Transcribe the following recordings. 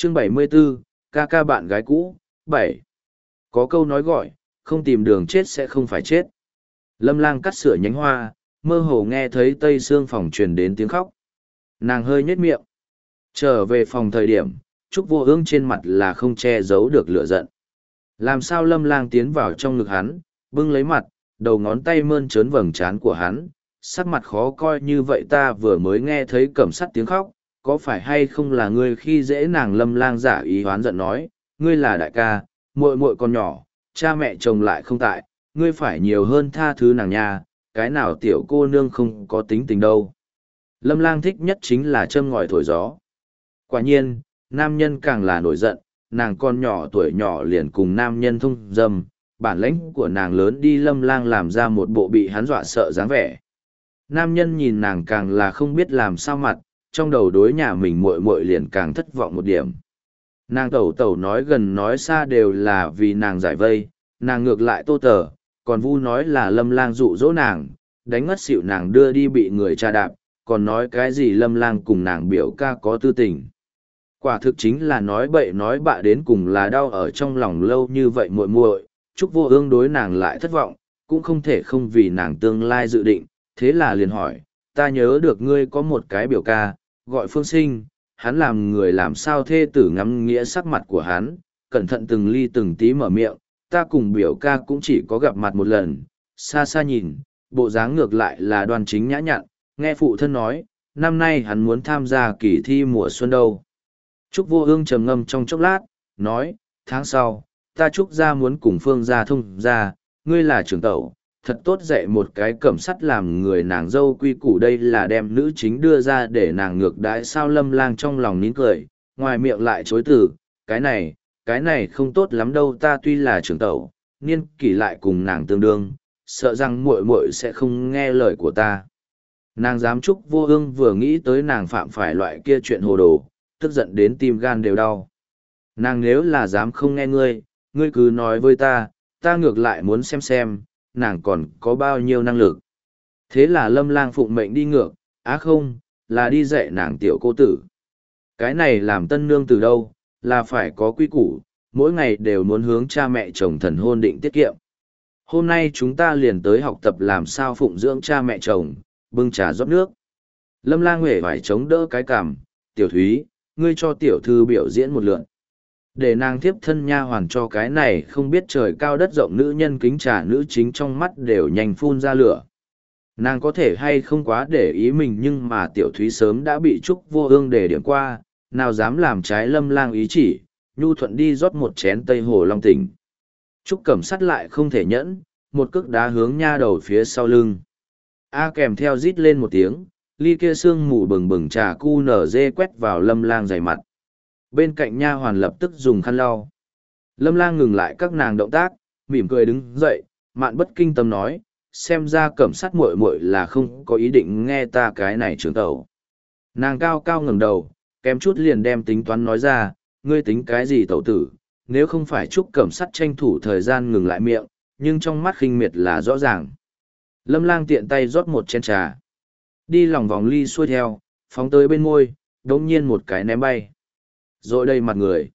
Chương 74, ca ca bạn gái cũ, 7. Có câu nói gọi, không tìm đường chết sẽ không phải chết. Lâm Lang cắt sửa nhánh hoa, mơ hồ nghe thấy tây xương phòng truyền đến tiếng khóc. Nàng hơi nhếch miệng. Trở về phòng thời điểm, Trúc Vô Ương trên mặt là không che giấu được lửa giận. Làm sao Lâm Lang tiến vào trong ngực hắn, bưng lấy mặt, đầu ngón tay mơn trớn vầng trán của hắn, sắc mặt khó coi như vậy. Ta vừa mới nghe thấy cẩm sắt tiếng khóc, có phải hay không là ngươi khi dễ nàng? Lâm Lang giả ý hoán giận nói, ngươi là đại ca, muội muội còn nhỏ, cha mẹ chồng lại không tại, ngươi phải nhiều hơn tha thứ nàng nha, cái nào tiểu cô nương không có tính tình đâu. Lâm Lang thích nhất chính là châm ngòi thổi gió. Quả nhiên, nam nhân càng là nổi giận, nàng con nhỏ tuổi nhỏ liền cùng nam nhân thông dâm, bản lĩnh của nàng lớn đi. Lâm Lang làm ra một bộ bị hắn dọa sợ dáng vẻ. Nam nhân nhìn nàng càng là không biết làm sao mặt, trong đầu đối nhà mình muội muội liền càng thất vọng một điểm. Nàng tẩu tẩu nói gần nói xa đều là vì nàng giải vây, nàng ngược lại tô tờ, còn vu nói là Lâm Lang dụ dỗ nàng, đánh ngất xỉu nàng đưa đi bị người tra đạp, còn nói cái gì Lâm Lang cùng nàng biểu ca có tư tình. Quả thực chính là nói bậy nói bạ, đến cùng là đau ở trong lòng lâu như vậy. Muội muội, Trúc Vô Ương đối nàng lại thất vọng, cũng không thể không vì nàng tương lai dự định, thế là liền hỏi, ta nhớ được ngươi có một cái biểu ca, gọi Phương Sinh, hắn làm người làm sao? Thê tử ngắm nghĩa sắc mặt của hắn, cẩn thận từng ly từng tí mở miệng, ta cùng biểu ca cũng chỉ có gặp mặt một lần, xa xa nhìn, bộ dáng ngược lại là đoan chính nhã nhặn, nghe phụ thân nói, năm nay hắn muốn tham gia kỳ thi mùa xuân đâu. Trúc Vô Ương trầm ngâm trong chốc lát, nói, tháng sau, ta Trúc gia muốn cùng Phương gia thông gia, ngươi là trưởng tẩu, thật tốt dạy một cái cẩm sắt làm người nàng dâu quy củ. Đây là đem nữ chính đưa ra để nàng ngược đãi sao? Lâm Lang trong lòng nín cười, ngoài miệng lại chối từ, cái này không tốt lắm đâu. Ta tuy là trưởng tẩu, niên kỷ lại cùng nàng tương đương, sợ rằng muội muội sẽ không nghe lời của ta. Nàng dám. Trúc Vô Ương vừa nghĩ tới nàng phạm phải loại kia chuyện hồ đồ, tức giận đến tim gan đều đau. Nàng nếu là dám không nghe ngươi, ngươi cứ nói với ta, ta ngược lại muốn xem, nàng còn có bao nhiêu năng lực. Thế là Lâm Lang phụng mệnh đi ngược, không, là đi dạy nàng tiểu cô tử. Cái này làm tân nương từ đâu, là phải có quy củ, mỗi ngày đều muốn hướng cha mẹ chồng thần hôn định tiết kiệm. Hôm nay chúng ta liền tới học tập làm sao phụng dưỡng cha mẹ chồng, bưng trà rót nước. Lâm Lang huệ phải chống đỡ cái cằm, tiểu Thúy, ngươi cho tiểu thư biểu diễn một lượt. Để nàng thiếp thân nha hoàn cho cái này không biết trời cao đất rộng nữ nhân kính trà nữ chính trong mắt đều nhanh phun ra lửa. Nàng có thể hay không quá để ý mình, nhưng mà tiểu Thúy sớm đã bị Trúc Vô Ương đề điểm qua, nào dám làm trái Lâm Lang ý chỉ, nhu thuận đi rót một chén Tây Hồ Long Tỉnh. Trúc Cẩm Sắt lại không thể nhẫn, một cước đá hướng nha đầu phía sau lưng. Kèm theo rít lên một tiếng, ly kia sương mù bừng bừng trà cu nở dê quét vào Lâm Lang dày mặt. Bên cạnh nha hoàn lập tức dùng khăn lau. Lâm Lang ngừng lại các nàng động tác, mỉm cười đứng dậy, Mạn Bất Kinh Tâm nói, xem ra Cẩm Sắt muội muội là không có ý định nghe ta cái này trưởng tẩu. Nàng cao cao ngẩng đầu, kém chút liền đem tính toán nói ra, ngươi tính cái gì tẩu tử? Nếu không phải Trúc Cẩm Sắt tranh thủ thời gian ngừng lại miệng, nhưng trong mắt khinh miệt là rõ ràng. Lâm Lang tiện tay rót một chén trà, đi lòng vòng ly xuôi theo, phóng tới bên môi, đống nhiên một cái ném bay. Rồi đây mặt người.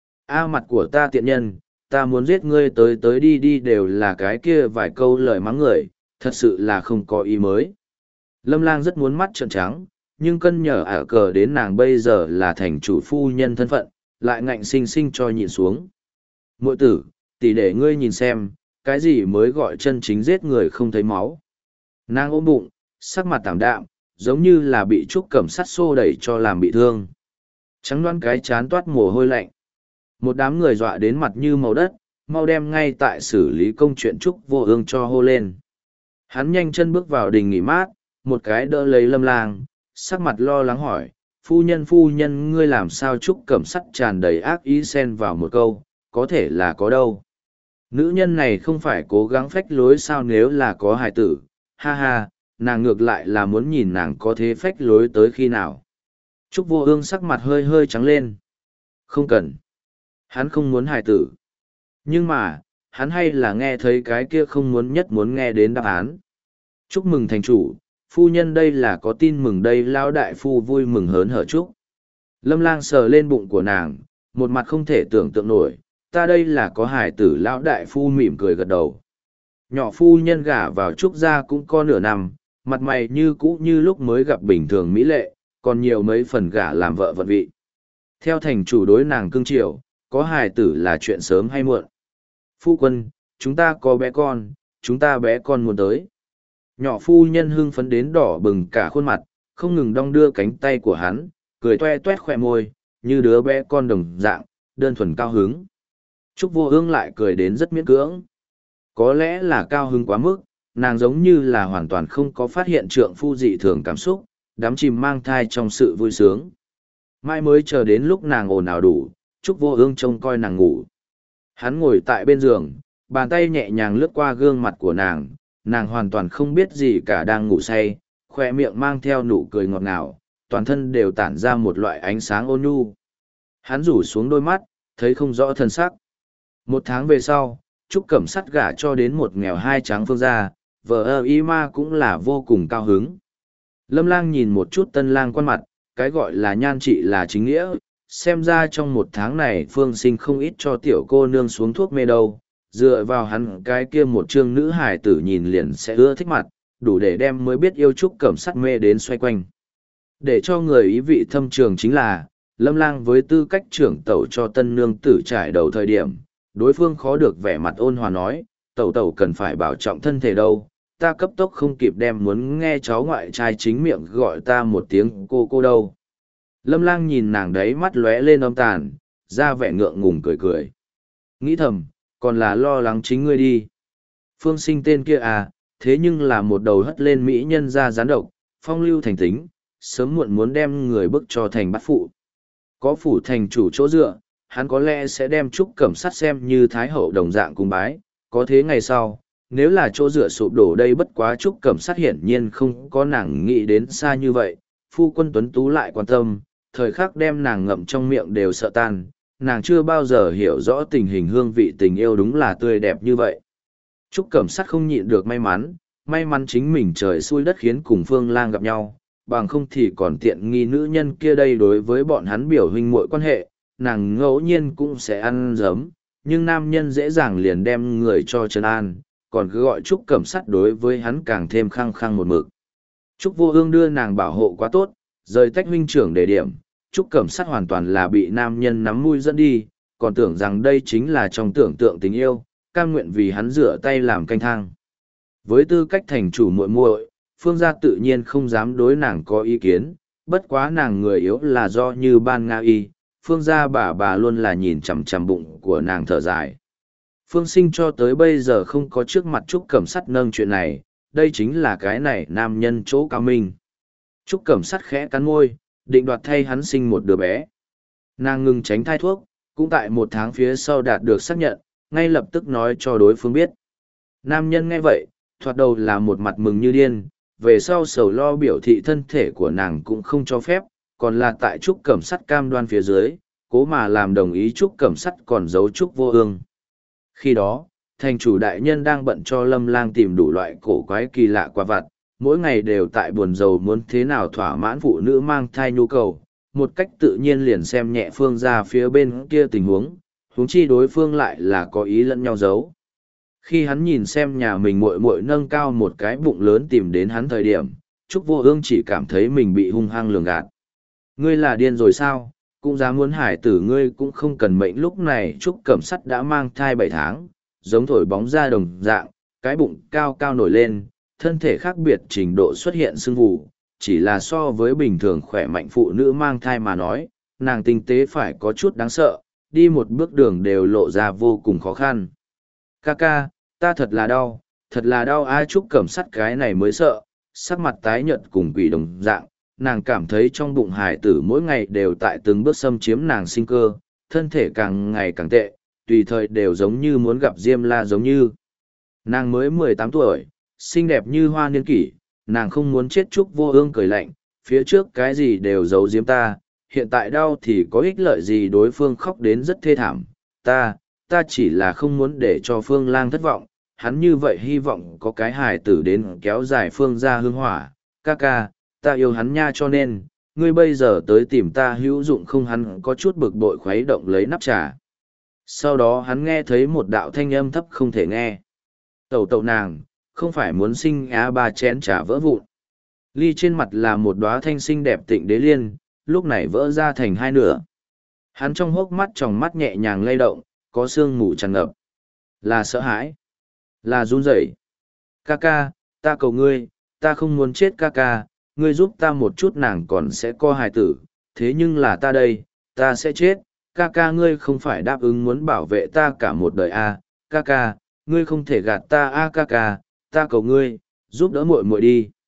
Mặt của ta tiện nhân, ta muốn giết ngươi, tới đi đi, đều là cái kia vài câu lời mắng người, thật sự là không có ý mới. Lâm Lang rất muốn mắt trợn trắng, nhưng cân nhở cờ đến nàng bây giờ là thành chủ phu nhân thân phận, lại ngạnh sinh sinh cho nhịn xuống. Muội tử, tỷ để ngươi nhìn xem, cái gì mới gọi chân chính giết người không thấy máu. Nàng ôm bụng, sắc mặt tảm đạm, giống như là bị Trúc Cẩm Sắt xô đẩy cho làm bị thương. Trắng đoán cái chán toát mồ hôi lạnh. Một đám người dọa đến mặt như màu đất, mau đem ngay tại xử lý công chuyện Trúc Vô Ương cho hô lên. Hắn nhanh chân bước vào đình nghỉ mát, một cái đỡ lấy Lâm Lang, sắc mặt lo lắng hỏi, phu nhân ngươi làm sao? Trúc Cẩm Sắt tràn đầy ác ý xen vào một câu, có thể là có đâu. Nữ nhân này không phải cố gắng phách lối sao? Nếu là có hài tử, ha ha, nàng ngược lại là muốn nhìn nàng có thế phách lối tới khi nào. Trúc Vô Ương sắc mặt hơi hơi trắng lên. Không cần. Hắn không muốn hài tử. Nhưng mà, hắn hay là nghe thấy cái kia không muốn nhất muốn nghe đến đáp án. Chúc mừng thành chủ, phu nhân đây là có tin mừng đây. Lão đại phu vui mừng hớn hở chúc. Lâm Lang sờ lên bụng của nàng, một mặt không thể tưởng tượng nổi, ta đây là có hài tử. Lão đại phu mỉm cười gật đầu. Nhỏ phu nhân gả vào Trúc gia cũng có nửa năm, mặt mày như cũ như lúc mới gặp bình thường mỹ lệ, còn nhiều mấy phần gả làm vợ vận vị. Theo thành chủ đối nàng cưng chiều, có hài tử là chuyện sớm hay muộn. Phu quân, chúng ta có bé con, chúng ta bé con muốn tới. Nhỏ phu nhân hưng phấn đến đỏ bừng cả khuôn mặt, không ngừng đong đưa cánh tay của hắn, cười toe toét khỏe môi, như đứa bé con đồng dạng, đơn thuần cao hứng. Trúc Vô Ương lại cười đến rất miễn cưỡng. Có lẽ là cao hứng quá mức, nàng giống như là hoàn toàn không có phát hiện trượng phu dị thường cảm xúc, đắm chìm mang thai trong sự vui sướng. Mai mới chờ đến lúc nàng ồn ào đủ, Trúc Vô Ương trông coi nàng ngủ. Hắn ngồi tại bên giường, bàn tay nhẹ nhàng lướt qua gương mặt của nàng hoàn toàn không biết gì cả đang ngủ say, khoe miệng mang theo nụ cười ngọt ngào, toàn thân đều tản ra một loại ánh sáng ôn nhu. Hắn rủ xuống đôi mắt, thấy không rõ thân sắc. Một tháng về sau, Trúc Cẩm Sắt gả cho đến một nghèo hai trắng Phương gia, vợ y ma cũng là vô cùng cao hứng. Lâm Lang nhìn một chút tân lang quan mặt, cái gọi là nhan trị là chính nghĩa, xem ra trong một tháng này Phương Sinh không ít cho tiểu cô nương xuống thuốc mê đâu, dựa vào hắn cái kia một chương nữ hài tử nhìn liền sẽ ưa thích mặt, đủ để đem mới biết yêu Trúc Cẩm Sắt mê đến xoay quanh. Để cho người ý vị thâm trường chính là, Lâm Lang với tư cách trưởng tẩu cho tân nương tử trải đầu thời điểm, đối phương khó được vẻ mặt ôn hòa nói, tẩu tẩu cần phải bảo trọng thân thể đâu, ta cấp tốc không kịp đem muốn nghe cháu ngoại trai chính miệng gọi ta một tiếng cô đâu. Lâm Lang nhìn nàng đấy mắt lóe lên âm tàn, ra vẻ ngượng ngùng cười cười. Nghĩ thầm, còn là lo lắng chính ngươi đi. Phương Sinh tên kia à, thế nhưng là một đầu hất lên mỹ nhân ra gián độc, phong lưu thành tính, sớm muộn muốn đem người bức cho thành bắt phụ. Có phủ thành chủ chỗ dựa, hắn có lẽ sẽ đem Trúc Cẩm Sắt xem như thái hậu đồng dạng cung bái, có thế ngày sau, nếu là chỗ dựa sụp đổ đây bất quá Trúc Cẩm Sắt hiển nhiên không có nàng nghĩ đến xa như vậy, phu quân tuấn tú lại quan tâm, thời khắc đem nàng ngậm trong miệng đều sợ tan, nàng chưa bao giờ hiểu rõ tình hình hương vị tình yêu đúng là tươi đẹp như vậy. Trúc Cẩm Sắt không nhịn được may mắn chính mình trời xui đất khiến cùng Phương Lang gặp nhau, bằng không thì còn tiện nghi nữ nhân kia đây đối với bọn hắn biểu huynh muội quan hệ, nàng ngẫu nhiên cũng sẽ ăn giấm, nhưng nam nhân dễ dàng liền đem người cho trấn an, còn cứ gọi Trúc Cẩm Sắt đối với hắn càng thêm khăng khăng một mực. Trúc Vô Ương đưa nàng bảo hộ quá tốt, rời tách huynh trưởng đề điểm, Trúc Cẩm Sắt hoàn toàn là bị nam nhân nắm mũi dẫn đi, còn tưởng rằng đây chính là trong tưởng tượng tình yêu, cam nguyện vì hắn rửa tay làm canh thang. Với tư cách thành chủ muội muội, Phương gia tự nhiên không dám đối nàng có ý kiến, bất quá nàng người yếu là do như ban Nga y, Phương gia bà luôn là nhìn chằm chằm bụng của nàng thở dài. Phương Sinh cho tới bây giờ không có trước mặt Trúc Cẩm Sắt nâng chuyện này, đây chính là cái này nam nhân chỗ cao minh. Trúc Cẩm Sắt khẽ cắn môi, định đoạt thay hắn sinh một đứa bé. Nàng ngừng tránh thai thuốc, cũng tại một tháng phía sau đạt được xác nhận, ngay lập tức nói cho đối phương biết. Nam nhân nghe vậy, thoạt đầu là một mặt mừng như điên, về sau sầu lo biểu thị thân thể của nàng cũng không cho phép, còn là tại Trúc Cẩm Sắt cam đoan phía dưới, cố mà làm đồng ý Trúc Cẩm Sắt còn giấu Trúc Vô Ương. Khi đó, thành chủ đại nhân đang bận cho Lâm Lang tìm đủ loại cổ quái kỳ lạ quả vặt, mỗi ngày đều tại buồn rầu muốn thế nào thỏa mãn phụ nữ mang thai nhu cầu, một cách tự nhiên liền xem nhẹ Phương ra phía bên kia tình huống chi đối phương lại là có ý lẫn nhau giấu. Khi hắn nhìn xem nhà mình muội muội nâng cao một cái bụng lớn tìm đến hắn thời điểm, Trúc Vô Ương chỉ cảm thấy mình bị hung hăng lường gạt. Ngươi là điên rồi sao? Cũng dám muốn hải tử ngươi cũng không cần mệnh. Lúc này Trúc Cẩm Sắt đã mang thai 7 tháng, giống thổi bóng ra đồng dạng, cái bụng cao cao nổi lên, thân thể khác biệt trình độ xuất hiện sưng vù, chỉ là so với bình thường khỏe mạnh phụ nữ mang thai mà nói, nàng tinh tế phải có chút đáng sợ, đi một bước đường đều lộ ra vô cùng khó khăn. Ca, ta thật là đau ai. Trúc Cẩm Sắt cái này mới sợ, sắc mặt tái nhợt cùng quỷ đồng dạng, nàng cảm thấy trong bụng hải tử mỗi ngày đều tại từng bước xâm chiếm nàng sinh cơ, thân thể càng ngày càng tệ, tùy thời đều giống như muốn gặp Diêm La giống như. Nàng mới 18 tuổi, xinh đẹp như hoa niên kỷ, nàng không muốn chết. Trúc Vô Ương cười lạnh, phía trước cái gì đều giấu giếm ta, hiện tại đau thì có ích lợi gì. Đối phương khóc đến rất thê thảm, ta chỉ là không muốn để cho Phương Lang thất vọng, hắn như vậy hy vọng có cái hài tử đến kéo dài Phương gia hương hỏa, ca, ta yêu hắn nha, cho nên, ngươi bây giờ tới tìm ta hữu dụng không? Hắn có chút bực bội khuấy động lấy nắp trà. Sau đó hắn nghe thấy một đạo thanh âm thấp không thể nghe. Tẩu tẩu nàng, không phải muốn sinh á? Ba chén trà vỡ vụn. Ly trên mặt là một đóa thanh xinh đẹp tịnh đế liên, lúc này vỡ ra thành hai nửa. Hắn trong hốc mắt tròng mắt nhẹ nhàng lay động, có sương mù tràn ngập. Là sợ hãi, là run rẩy. Ca ca, ta cầu ngươi, ta không muốn chết ca ca, ngươi giúp ta một chút. Nàng còn sẽ co hài tử, thế nhưng là ta đây, ta sẽ chết. Ca ca, ngươi không phải đáp ứng muốn bảo vệ ta cả một đời à? Ca ca, ngươi không thể gạt ta à? Ca ca, ta cầu ngươi, giúp đỡ muội muội đi.